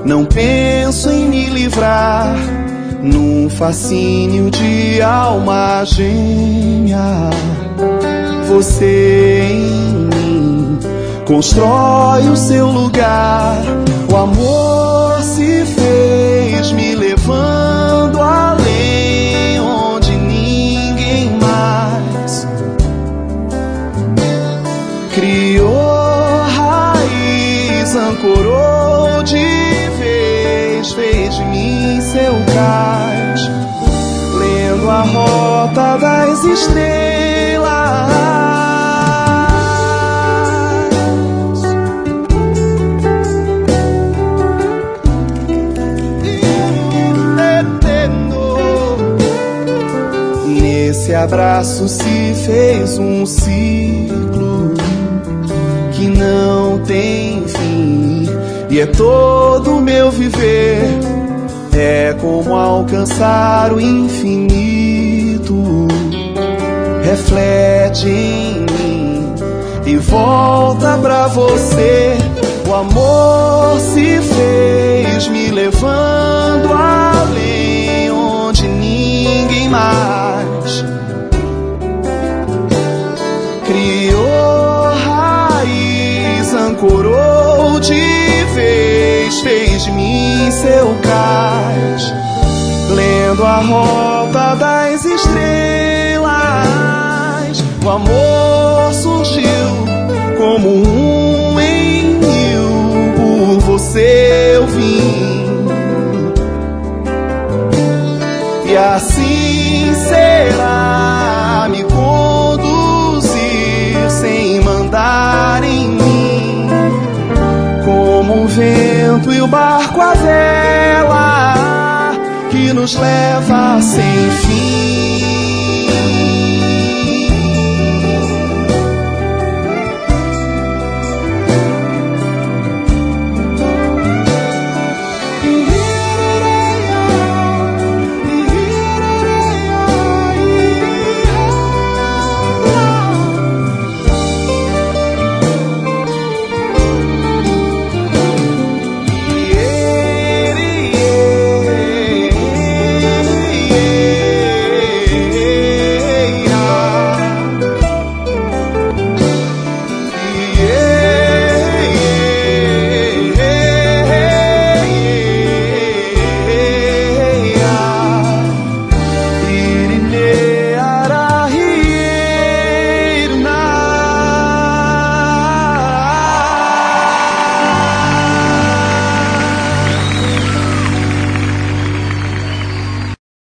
Não penso em me livrar num fascínio de alma gêmea. Você em mim constrói o seu lugar. O amor se fez me levando além, onde ninguém mais criou raiz, ancorou de vez, fez de mim seu cais, lendo a rota das estrelas. Nesse abraço se fez um ciclo que não tem fim, e é todo o meu viver. É como alcançar o infinito. Reflete em mim e volta pra você. O amor se fez me levando além, onde ninguém mais criou raiz, ancorou de vez, fez de mim seu cais, lendo a rota das estrelas. O amor surgiu como um em mil, por você eu vim, e assim será me conduzir sem mandar em mim, como o vento e o barco à vela que nos leva sem fim.